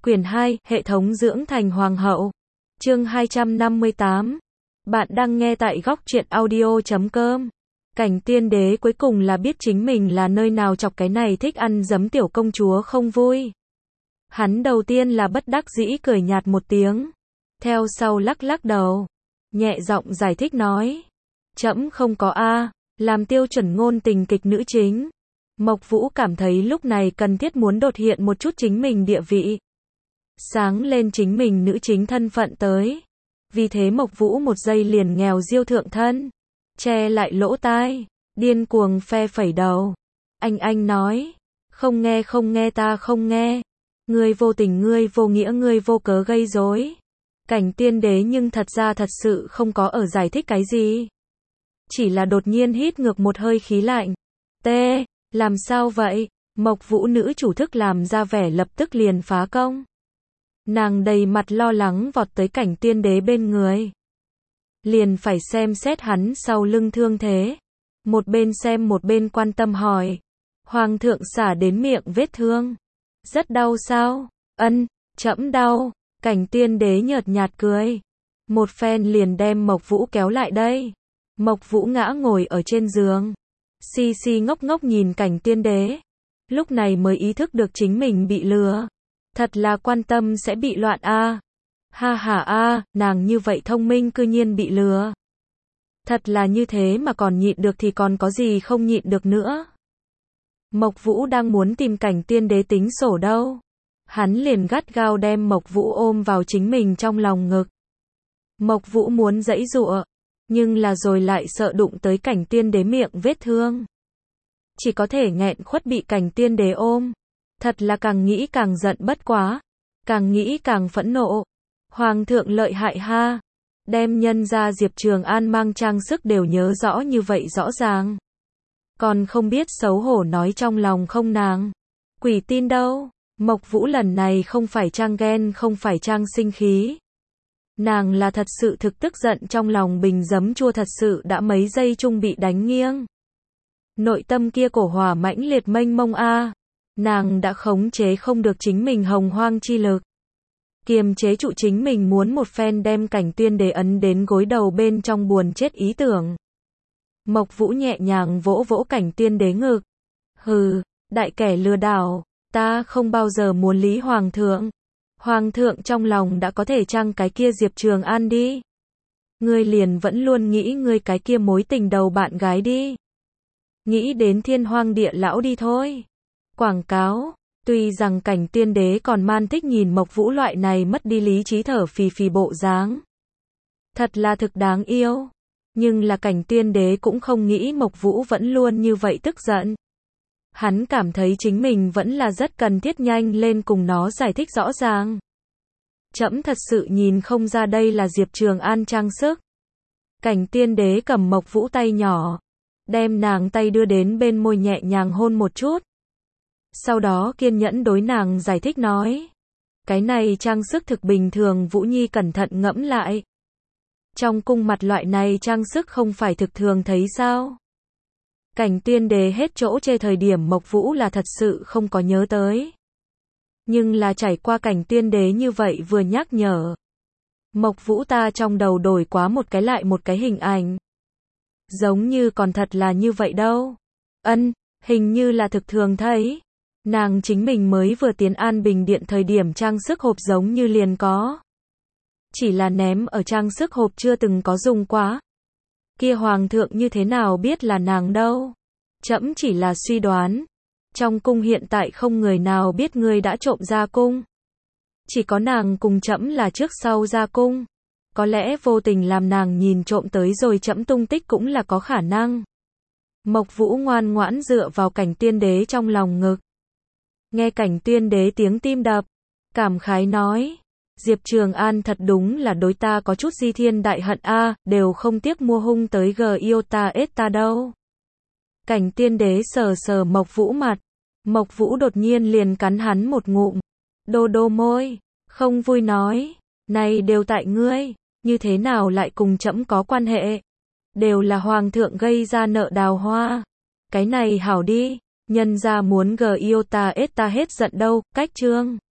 Quyển 2, Hệ thống dưỡng thành hoàng hậu. Chương 258. Bạn đang nghe tại góc truyện audio.com. Cảnh tiên đế cuối cùng là biết chính mình là nơi nào chọc cái này thích ăn giấm tiểu công chúa không vui. Hắn đầu tiên là bất đắc dĩ cười nhạt một tiếng. Theo sau lắc lắc đầu. Nhẹ giọng giải thích nói. Trẫm không có a, làm tiêu chuẩn ngôn tình kịch nữ chính. Mộc Vũ cảm thấy lúc này cần thiết muốn đột hiện một chút chính mình địa vị. Sáng lên chính mình nữ chính thân phận tới. Vì thế Mộc Vũ một giây liền nghèo diêu thượng thân. Che lại lỗ tai. Điên cuồng phe phẩy đầu. Anh nói. Không nghe ta không nghe. Ngươi vô tình ngươi vô nghĩa ngươi vô cớ gây rối. Cảnh tiên đế nhưng thật ra thật sự không có ở giải thích cái gì. Chỉ là đột nhiên hít ngược một hơi khí lạnh. Tê, làm sao vậy? Mộc Vũ nữ chủ thức làm ra vẻ lập tức liền phá công. Nàng đầy mặt lo lắng vọt tới cảnh tiên đế bên người. Liền phải xem xét hắn sau lưng thương thế. Một bên xem một bên quan tâm hỏi. Hoàng thượng xả đến miệng vết thương. Rất đau sao? Ân, trẫm đau. Cảnh tiên đế nhợt nhạt cười. Một phen liền đem Mộc Vũ kéo lại đây. Mộc Vũ ngã ngồi ở trên giường. Si ngốc ngốc nhìn cảnh tiên đế. Lúc này mới ý thức được chính mình bị lừa. Thật là quan tâm sẽ bị loạn a. Ha ha a, nàng như vậy thông minh cư nhiên bị lừa. Thật là như thế mà còn nhịn được thì còn có gì không nhịn được nữa. Mộc Vũ đang muốn tìm cảnh tiên đế tính sổ đâu. Hắn liền gắt gao đem Mộc Vũ ôm vào chính mình trong lòng ngực. Mộc Vũ muốn giãy giụa, nhưng là rồi lại sợ đụng tới cảnh tiên đế miệng vết thương. Chỉ có thể nghẹn khuất bị cảnh tiên đế ôm. Thật là càng nghĩ càng giận bất quá. Càng nghĩ càng phẫn nộ. Hoàng thượng lợi hại ha. Đem nhân ra Diệp Trường An mang trang sức đều nhớ rõ như vậy rõ ràng. Còn không biết xấu hổ nói trong lòng không nàng. Quỷ tin đâu. Mộc Vũ lần này không phải trang ghen không phải trang sinh khí. Nàng là thật sự thực tức giận trong lòng bình giấm chua thật sự đã mấy giây chung bị đánh nghiêng. Nội tâm kia cổ hỏa mãnh liệt mênh mông a. Nàng đã khống chế không được chính mình hồng hoang chi lực. Kiềm chế trụ chính mình muốn một phen đem cảnh tiên đế ấn đến gối đầu bên trong buồn chết ý tưởng. Mộc Vũ nhẹ nhàng vỗ vỗ cảnh tiên đế ngực. Hừ, đại kẻ lừa đảo, ta không bao giờ muốn lý hoàng thượng. Hoàng thượng trong lòng đã có thể trang cái kia Diệp Trường An đi. Ngươi liền vẫn luôn nghĩ ngươi cái kia mối tình đầu bạn gái đi. Nghĩ đến thiên hoang địa lão đi thôi. Quảng cáo, tuy rằng cảnh tiên đế còn man thích nhìn Mộc Vũ loại này mất đi lý trí thở phì phì bộ dáng. Thật là thực đáng yêu. Nhưng là cảnh tiên đế cũng không nghĩ Mộc Vũ vẫn luôn như vậy tức giận. Hắn cảm thấy chính mình vẫn là rất cần thiết nhanh lên cùng nó giải thích rõ ràng. Trẫm thật sự nhìn không ra đây là Diệp Trường An trang sức. Cảnh tiên đế cầm Mộc Vũ tay nhỏ. Đem nàng tay đưa đến bên môi nhẹ nhàng hôn một chút. Sau đó kiên nhẫn đối nàng giải thích nói. Cái này trang sức thực bình thường Vũ Nhi cẩn thận ngẫm lại. Trong cung mặt loại này trang sức không phải thực thường thấy sao? Cảnh tiên đế hết chỗ chê thời điểm Mộc Vũ là thật sự không có nhớ tới. Nhưng là trải qua cảnh tiên đế như vậy vừa nhắc nhở. Mộc Vũ ta trong đầu đổi quá một cái lại một cái hình ảnh. Giống như còn thật là như vậy đâu. Ân, hình như là thực thường thấy. Nàng chính mình mới vừa tiến An Bình Điện thời điểm trang sức hộp giống như liền có. Chỉ là ném ở trang sức hộp chưa từng có dùng quá. Kia hoàng thượng như thế nào biết là nàng đâu. Trẫm chỉ là suy đoán. Trong cung hiện tại không người nào biết ngươi đã trộm ra cung. Chỉ có nàng cùng trẫm là trước sau ra cung. Có lẽ vô tình làm nàng nhìn trộm tới rồi trẫm tung tích cũng là có khả năng. Mộc Vũ ngoan ngoãn dựa vào cảnh tiên đế trong lòng ngực. Nghe cảnh tiên đế tiếng tim đập. Cảm khái nói. Diệp Trường An thật đúng là đối ta có chút di thiên đại hận a, đều không tiếc mua hung tới yêu ta ết ta đâu. Cảnh tiên đế sờ sờ Mộc Vũ mặt. Mộc Vũ đột nhiên liền cắn hắn một ngụm. Đô môi. Không vui nói. Này đều tại ngươi. Như thế nào lại cùng trẫm có quan hệ. Đều là hoàng thượng gây ra nợ đào hoa. Cái này hảo đi. Nhân ra muốn yêu ta ết ta hết giận đâu. Cách chương.